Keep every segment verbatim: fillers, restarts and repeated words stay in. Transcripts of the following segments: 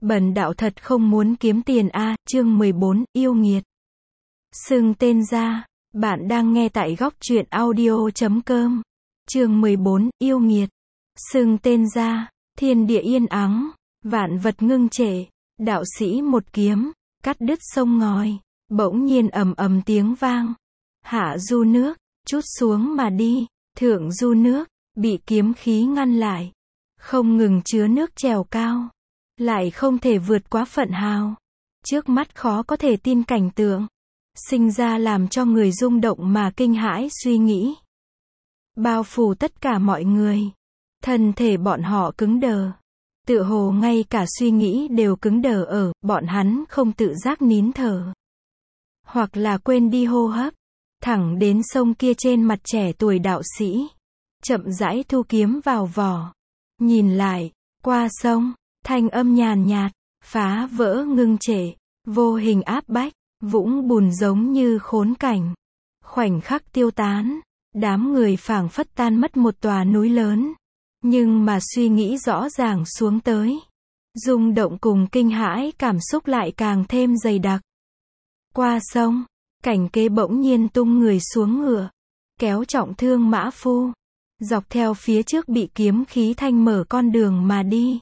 Bần đạo thật không muốn kiếm tiền a. Chương mười bốn, yêu nghiệt. Xưng tên ra, bạn đang nghe tại góc truyện audio chấm com. Chương mười bốn, yêu nghiệt. Xưng tên ra, thiên địa yên ắng, vạn vật ngưng trệ, đạo sĩ một kiếm, cắt đứt sông ngòi, bỗng nhiên ầm ầm tiếng vang. Hạ du nước, trút xuống mà đi, thượng du nước, bị kiếm khí ngăn lại. Không ngừng chứa nước trèo cao, lại không thể vượt quá phận hào. Trước mắt khó có thể tin cảnh tượng, sinh ra làm cho người rung động mà kinh hãi suy nghĩ. Bao phủ tất cả mọi người, thân thể bọn họ cứng đờ. Tựa hồ ngay cả suy nghĩ đều cứng đờ ở, bọn hắn không tự giác nín thở. Hoặc là quên đi hô hấp, thẳng đến sông kia trên mặt trẻ tuổi đạo sĩ. Chậm rãi thu kiếm vào vỏ. Nhìn lại, qua sông, thanh âm nhàn nhạt, phá vỡ ngưng trệ, vô hình áp bách, vũng bùn giống như khốn cảnh. Khoảnh khắc tiêu tán, đám người phảng phất tan mất một tòa núi lớn. Nhưng mà suy nghĩ rõ ràng xuống tới. Rung động cùng kinh hãi cảm xúc lại càng thêm dày đặc. Qua sông, cảnh kế bỗng nhiên tung người xuống ngựa, kéo trọng thương mã phu, dọc theo phía trước bị kiếm khí thanh mở con đường mà đi.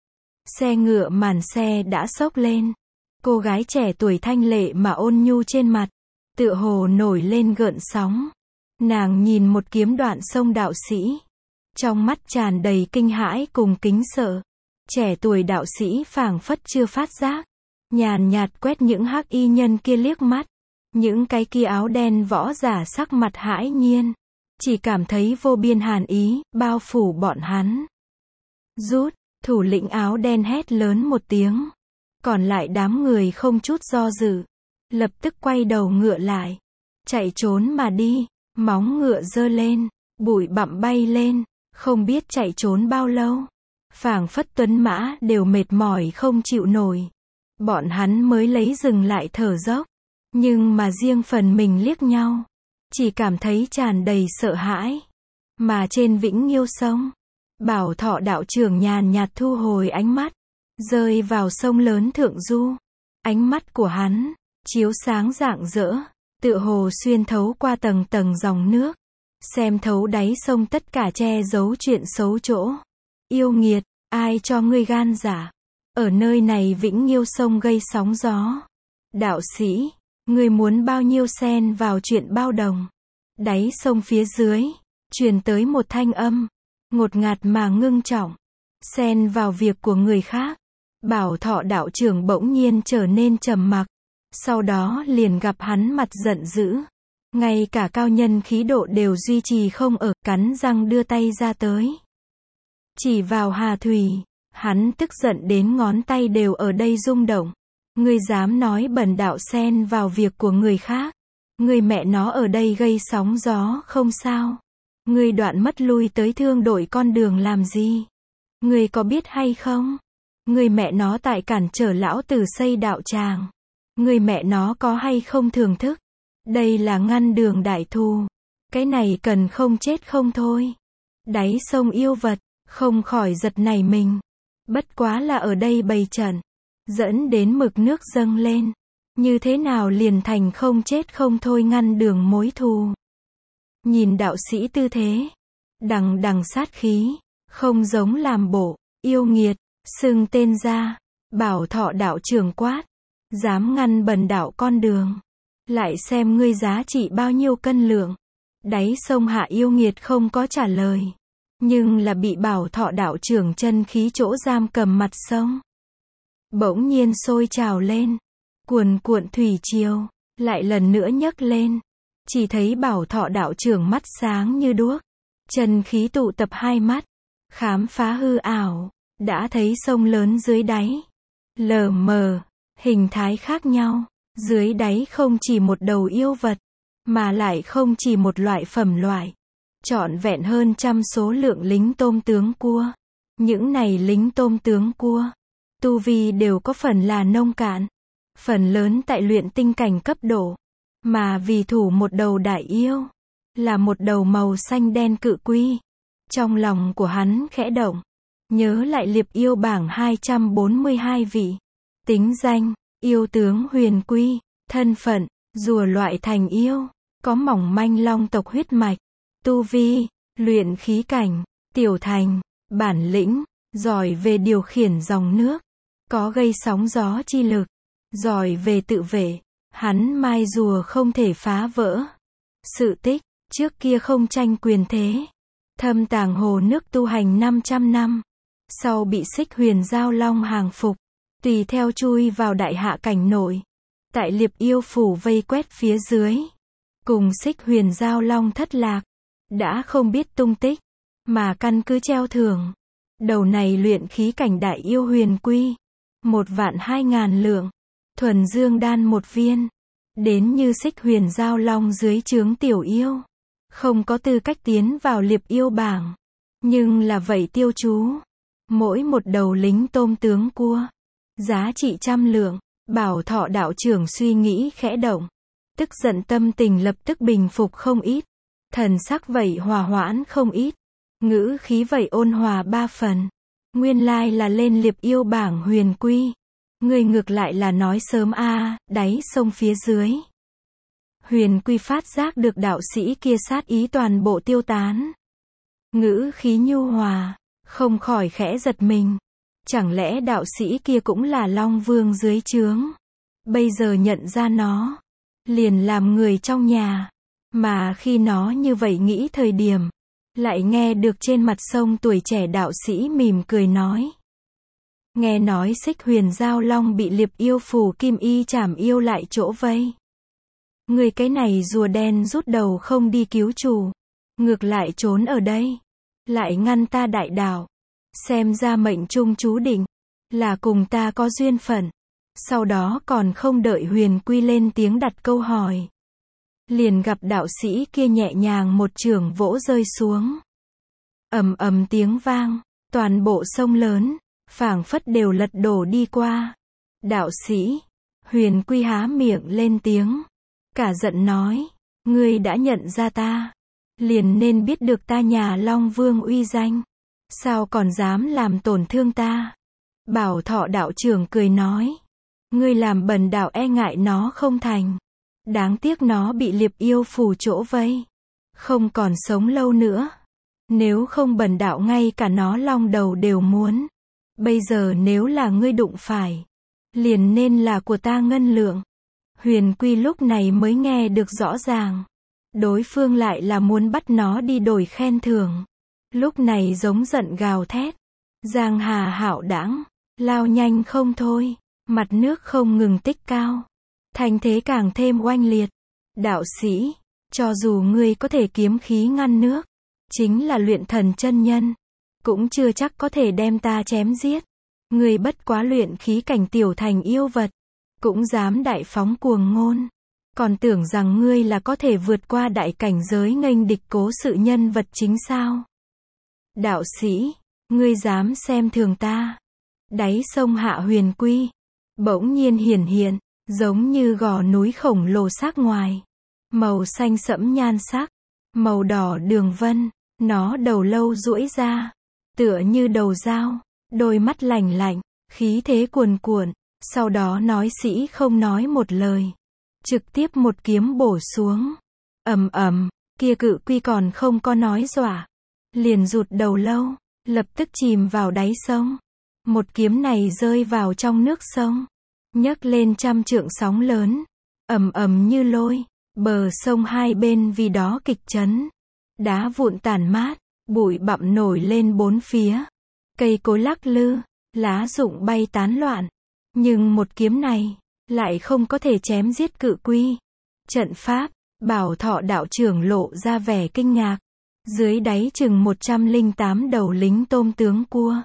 Xe ngựa màn xe đã xốc lên. Cô gái trẻ tuổi thanh lệ mà ôn nhu trên mặt, tựa hồ nổi lên gợn sóng. Nàng nhìn một kiếm đoạn sông đạo sĩ, trong mắt tràn đầy kinh hãi cùng kính sợ. Trẻ tuổi đạo sĩ phảng phất chưa phát giác, nhàn nhạt quét những hắc y nhân kia liếc mắt. Những cái kia áo đen võ giả sắc mặt hãi nhiên, chỉ cảm thấy vô biên hàn ý bao phủ bọn hắn. Rút, thủ lĩnh áo đen hét lớn một tiếng. Còn lại đám người không chút do dự, lập tức quay đầu ngựa lại, chạy trốn mà đi. Móng ngựa giơ lên, bụi bặm bay lên, không biết chạy trốn bao lâu. Phảng phất tuấn mã đều mệt mỏi không chịu nổi. Bọn hắn mới lấy dừng lại thở dốc. Nhưng mà riêng phần mình liếc nhau, chỉ cảm thấy tràn đầy sợ hãi. Mà trên Vĩnh Nghiêu sông, Bảo Thọ đạo trưởng nhàn nhạt thu hồi ánh mắt, rơi vào sông lớn thượng du. Ánh mắt của hắn, chiếu sáng rạng rỡ, tựa hồ xuyên thấu qua tầng tầng dòng nước, xem thấu đáy sông tất cả che giấu chuyện xấu chỗ. Yêu nghiệt, ai cho ngươi gan dạ, ở nơi này Vĩnh Nghiêu sông gây sóng gió. Đạo sĩ, ngươi muốn bao nhiêu xen vào chuyện bao đồng. Đáy sông phía dưới, truyền tới một thanh âm, ngột ngạt mà ngưng trọng. Xen vào việc của người khác. Bảo Thọ đạo trưởng bỗng nhiên trở nên trầm mặc. Sau đó liền gặp hắn mặt giận dữ. Ngay cả cao nhân khí độ đều duy trì không ở, cắn răng đưa tay ra tới. Chỉ vào Hà Thủy, hắn tức giận đến ngón tay đều ở đây rung động. Ngươi dám nói bần đạo xen vào việc của người khác. Ngươi mẹ nó ở đây gây sóng gió không sao. Ngươi đoạn mất lui tới thương đổi con đường làm gì? Ngươi có biết hay không? Ngươi mẹ nó tại cản trở lão tử xây đạo tràng. Ngươi mẹ nó có hay không thưởng thức? Đây là ngăn đường đại thù. Cái này cần không chết không thôi. Đáy sông yêu vật, không khỏi giật nảy mình. Bất quá là ở đây bày trận, dẫn đến mực nước dâng lên. Như thế nào liền thành không chết không thôi ngăn đường mối thù. Nhìn đạo sĩ tư thế, đằng đằng sát khí, không giống làm bộ, yêu nghiệt, xưng tên ra. Bảo Thọ đạo trưởng quát, dám ngăn bần đạo con đường, lại xem ngươi giá trị bao nhiêu cân lượng. Đáy sông hạ yêu nghiệt không có trả lời, nhưng là bị Bảo Thọ đạo trưởng chân khí chỗ giam cầm mặt sông. Bỗng nhiên sôi trào lên, cuồn cuộn thủy triều, lại lần nữa nhấc lên. Chỉ thấy Bảo Thọ đạo trưởng mắt sáng như đuốc, chân khí tụ tập hai mắt, khám phá hư ảo, đã thấy sông lớn dưới đáy, lờ mờ, hình thái khác nhau. Dưới đáy không chỉ một đầu yêu vật, mà lại không chỉ một loại phẩm loại, trọn vẹn hơn trăm số lượng lính tôm tướng cua. Những này lính tôm tướng cua, tu vi đều có phần là nông cạn, phần lớn tại luyện tinh cảnh cấp độ, mà vì thủ một đầu đại yêu, là một đầu màu xanh đen cự quy. Trong lòng của hắn khẽ động, Nhớ lại liệp yêu bảng hai trăm bốn mươi hai vị. Tính danh, yêu tướng Huyền Quy. Thân phận, rùa loại thành yêu. Có mỏng manh long tộc huyết mạch. Tu vi, luyện khí cảnh. Tiểu thành, bản lĩnh, giỏi về điều khiển dòng nước. Có gây sóng gió chi lực. Giỏi về tự vệ. Hắn mai rùa không thể phá vỡ. Sự tích, trước kia không tranh quyền thế. Thâm tàng hồ nước tu hành năm trăm năm. Sau bị Xích Huyền Giao Long hàng phục. Tùy theo chui vào đại hạ cảnh nội. Tại liệp yêu phủ vây quét phía dưới. Cùng Xích Huyền Giao Long thất lạc. Đã không biết tung tích. Mà căn cứ treo thưởng. Đầu này luyện khí cảnh đại yêu Huyền Quy. Một vạn hai ngàn lượng. Thuần dương đan một viên. Đến như Xích Huyền Giao Long dưới trướng tiểu yêu. Không có tư cách tiến vào liệp yêu bảng. Nhưng là vậy tiêu chú. Mỗi một đầu lính tôm tướng cua. Giá trị trăm lượng. Bảo Thọ đạo trưởng suy nghĩ khẽ động. Tức giận tâm tình lập tức bình phục không ít. Thần sắc vậy hòa hoãn không ít. Ngữ khí vậy ôn hòa ba phần. Nguyên lai là lên liệp yêu bảng Huyền Quy. Người ngược lại là nói sớm a, à, đáy sông phía dưới. Huyền Quy phát giác được đạo sĩ kia sát ý toàn bộ tiêu tán. Ngữ khí nhu hòa, không khỏi khẽ giật mình. Chẳng lẽ đạo sĩ kia cũng là Long Vương dưới trướng? Bây giờ nhận ra nó, liền làm người trong nhà. Mà khi nó như vậy nghĩ thời điểm, lại nghe được trên mặt sông tuổi trẻ đạo sĩ mỉm cười nói. Nghe nói Xích Huyền Giao Long bị liệp yêu phủ kim y trảm yêu lại chỗ vây. Người cái này rùa đen rút đầu không đi cứu chủ. Ngược lại trốn ở đây. Lại ngăn ta đại đạo. Xem ra mệnh trung chú định. Là cùng ta có duyên phận. Sau đó còn không đợi Huyền Quy lên tiếng đặt câu hỏi. Liền gặp đạo sĩ kia nhẹ nhàng một chưởng vỗ rơi xuống. Ầm ầm tiếng vang. Toàn bộ sông lớn. Phảng phất đều lật đổ đi qua. Đạo sĩ. Huyền Quy há miệng lên tiếng. Cả giận nói. Ngươi đã nhận ra ta. Liền nên biết được ta nhà Long Vương uy danh. Sao còn dám làm tổn thương ta? Bảo Thọ đạo trưởng cười nói. Ngươi làm bần đạo e ngại nó không thành. Đáng tiếc nó bị liệp yêu phủ chỗ vây. Không còn sống lâu nữa. Nếu không bần đạo ngay cả nó long đầu đều muốn. Bây giờ nếu là ngươi đụng phải. Liền nên là của ta ngân lượng. Huyền Quy lúc này mới nghe được rõ ràng. Đối phương lại là muốn bắt nó đi đổi khen thưởng. Lúc này giống giận gào thét. Giang hà hạo đãng, lao nhanh không thôi. Mặt nước không ngừng tích cao. Thành thế càng thêm oanh liệt. Đạo sĩ, cho dù ngươi có thể kiếm khí ngăn nước, chính là luyện thần chân nhân, cũng chưa chắc có thể đem ta chém giết. Ngươi bất quá luyện khí cảnh tiểu thành yêu vật, cũng dám đại phóng cuồng ngôn. Còn tưởng rằng ngươi là có thể vượt qua đại cảnh giới nghênh địch cố sự nhân vật chính sao? Đạo sĩ, ngươi dám xem thường ta. Đáy sông hạ Huyền Quy, bỗng nhiên hiển hiện, giống như gò núi khổng lồ xác ngoài. Màu xanh sẫm nhan sắc, màu đỏ đường vân, nó đầu lâu duỗi ra, tựa như đầu dao, đôi mắt lạnh lạnh, khí thế cuồn cuộn, sau đó nói sĩ không nói một lời. Trực tiếp một kiếm bổ xuống. Ầm ầm, kia cự quy còn không có nói dọa. Liền rụt đầu lâu, lập tức chìm vào đáy sông. Một kiếm này rơi vào trong nước sông. Nhấc lên trăm trượng sóng lớn. Ầm ầm như lôi. Bờ sông hai bên vì đó kịch chấn. Đá vụn tản mát, bụi bặm nổi lên bốn phía. Cây cối lắc lư, lá rụng bay tán loạn. Nhưng một kiếm này lại không có thể chém giết cự quy. Trận pháp, Bảo Thọ đạo trưởng lộ ra vẻ kinh ngạc. Dưới đáy chừng một trăm lẻ tám đầu lính tôm tướng cua.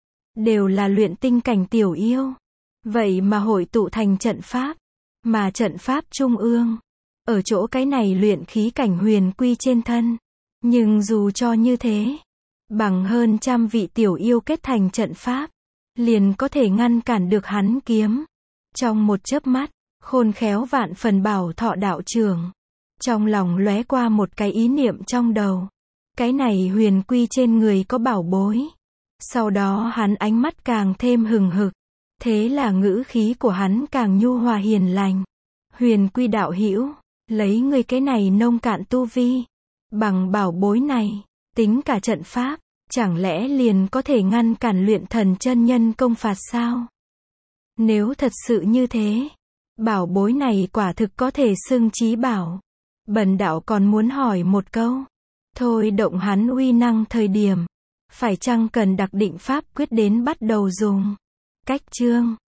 Đều là luyện tinh cảnh tiểu yêu. Vậy mà hội tụ thành trận pháp. Mà trận pháp trung ương. Ở chỗ cái này luyện khí cảnh Huyền Quy trên thân. Nhưng dù cho như thế. Bằng hơn trăm vị tiểu yêu kết thành trận pháp. Liền có thể ngăn cản được hắn kiếm. Trong một chớp mắt, khôn khéo vạn phần Bảo Thọ đạo trưởng. Trong lòng lóe qua một cái ý niệm trong đầu. Cái này Huyền Quy trên người có bảo bối. Sau đó hắn ánh mắt càng thêm hừng hực. Thế là ngữ khí của hắn càng nhu hòa hiền lành. Huyền Quy đạo hữu, lấy ngươi cái này nông cạn tu vi, bằng bảo bối này, tính cả trận pháp, chẳng lẽ liền có thể ngăn cản luyện thần chân nhân công phạt sao? Nếu thật sự như thế, bảo bối này quả thực có thể xưng chí bảo. Bần đạo còn muốn hỏi một câu. Thôi động hắn uy năng thời điểm, phải chăng cần đặc định pháp quyết đến bắt đầu dùng? Cách chương